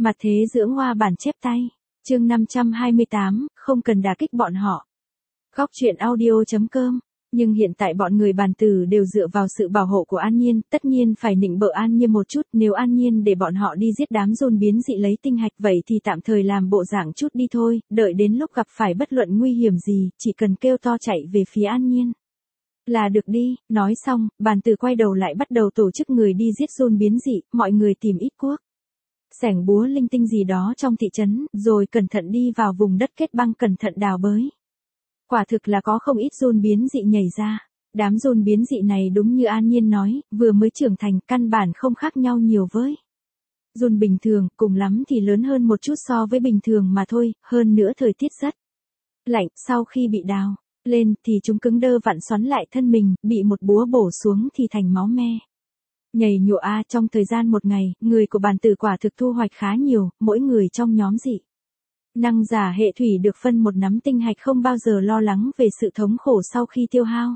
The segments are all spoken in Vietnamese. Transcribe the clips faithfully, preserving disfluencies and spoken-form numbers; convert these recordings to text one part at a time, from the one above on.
Mặt thế dưỡng hoa bản chép tay. Chương năm trăm hai mươi tám, không cần đả kích bọn họ. Góc truyện audio chấm com. Nhưng hiện tại bọn người bàn tử đều dựa vào sự bảo hộ của An Nhiên, tất nhiên phải nịnh bợ An Nhiên một chút, nếu An Nhiên để bọn họ đi giết đám dôn biến dị lấy tinh hạch vậy thì tạm thời làm bộ dạng chút đi thôi, đợi đến lúc gặp phải bất luận nguy hiểm gì, chỉ cần kêu to chạy về phía An Nhiên là được đi. Nói xong, bàn tử quay đầu lại bắt đầu tổ chức người đi giết dôn biến dị, mọi người tìm ít cuốc, xẻng búa linh tinh gì đó trong thị trấn, rồi cẩn thận đi vào vùng đất kết băng cẩn thận đào bới. Quả thực là có không ít dôn biến dị nhảy ra. Đám dôn biến dị này đúng như An Nhiên nói, vừa mới trưởng thành, căn bản không khác nhau nhiều với dôn bình thường, cùng lắm thì lớn hơn một chút so với bình thường mà thôi, hơn nữa thời tiết rất lạnh, sau khi bị đào lên thì chúng cứng đơ vặn xoắn lại thân mình, bị một búa bổ xuống thì thành máu me. Nhảy nhụa a, trong thời gian một ngày, người của bàn tử quả thực thu hoạch khá nhiều, mỗi người trong nhóm dị năng giả hệ thủy được phân một nắm tinh hạch, không bao giờ lo lắng về sự thống khổ sau khi tiêu hao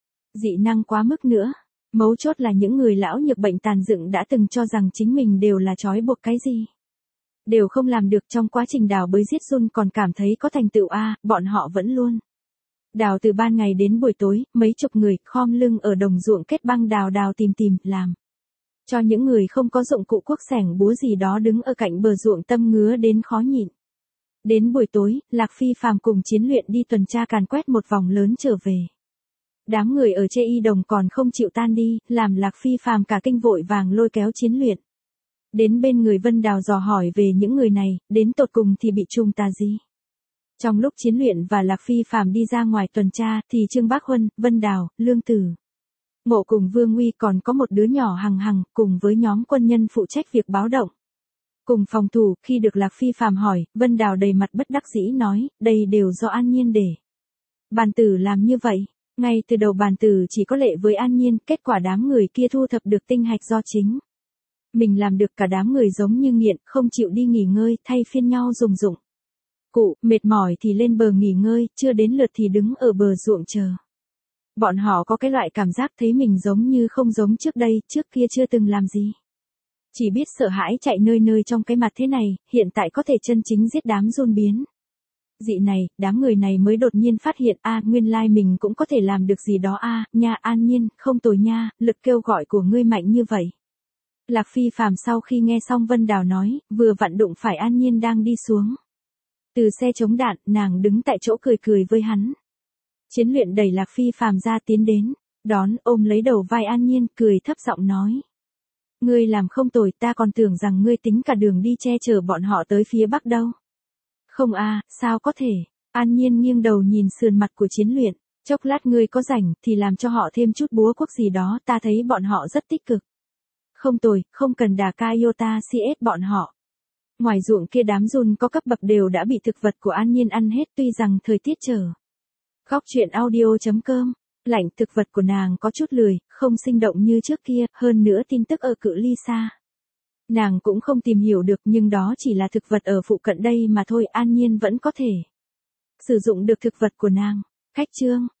dị năng quá mức nữa. Mấu chốt là những người lão nhược bệnh tàn dựng đã từng cho rằng chính mình đều là trói buộc cái gì đều không làm được, trong quá trình đào bới giết dôn còn cảm thấy có thành tựu a, bọn họ vẫn luôn đào từ ban ngày đến buổi tối, mấy chục người khom lưng ở đồng ruộng kết băng đào đào tìm tìm, làm cho những người không có dụng cụ cuốc xẻng búa gì đó đứng ở cạnh bờ ruộng tâm ngứa đến khó nhịn. Đến buổi tối, Lạc Phi Phàm cùng Chiến Luyện đi tuần tra càn quét một vòng lớn trở về. Đám người ở Chê Y Đồng còn không chịu tan đi, làm Lạc Phi Phàm cả kinh vội vàng lôi kéo Chiến Luyện đến bên người Vân Đào dò hỏi về những người này, đến tột cùng thì bị trùng tà gì. Trong lúc Chiến Luyện và Lạc Phi Phàm đi ra ngoài tuần tra thì Trương Bác Huân, Vân Đào, Lương Tử, Ngộ cùng Vương Nguy còn có một đứa nhỏ Hằng Hằng, cùng với nhóm quân nhân phụ trách việc báo động cùng phòng thủ. Khi được Lạc Phi Phàm hỏi, Vân Đào đầy mặt bất đắc dĩ nói, đây đều do An Nhiên để bàn tử làm như vậy. Ngay từ đầu bàn tử chỉ có lệ với An Nhiên, kết quả đám người kia thu thập được tinh hạch do chính mình làm được, cả đám người giống như nghiện, không chịu đi nghỉ ngơi, thay phiên nhau dùng dụng cụ, mệt mỏi thì lên bờ nghỉ ngơi, chưa đến lượt thì đứng ở bờ ruộng chờ. Bọn họ có cái loại cảm giác thấy mình giống như không giống trước đây, trước kia chưa từng làm gì, chỉ biết sợ hãi chạy nơi nơi trong cái mặt thế này, hiện tại có thể chân chính giết đám dôn biến dị này, đám người này mới đột nhiên phát hiện a, nguyên lai mình cũng có thể làm được gì đó a, nha An Nhiên, không tồi nha, lực kêu gọi của ngươi mạnh như vậy. Lạc Phi Phàm sau khi nghe xong Vân Đào nói, vừa vặn đụng phải An Nhiên đang đi xuống từ xe chống đạn, nàng đứng tại chỗ cười cười với hắn. Chiến Luyện đẩy Lạc Phi Phàm ra tiến đến, đón ôm lấy đầu vai An Nhiên, cười thấp giọng nói. Ngươi làm không tồi, ta còn tưởng rằng ngươi tính cả đường đi che chở bọn họ tới phía bắc đâu. Không a, sao có thể. An Nhiên nghiêng đầu nhìn sườn mặt của Chiến Luyện, chốc lát ngươi có rảnh thì làm cho họ thêm chút búa cuốc gì đó, ta thấy bọn họ rất tích cực. Không tồi, không cần đà ca iota cs bọn họ. Ngoài ruộng kia đám dôn có cấp bậc đều đã bị thực vật của An Nhiên ăn hết, tuy rằng thời tiết trở. Góc truyện audio chấm com. Lạnh, thực vật của nàng có chút lười, không sinh động như trước kia, hơn nữa tin tức ở cự ly xa nàng cũng không tìm hiểu được, nhưng đó chỉ là thực vật ở phụ cận đây mà thôi, An Nhiên vẫn có thể sử dụng được thực vật của nàng. Khách trương,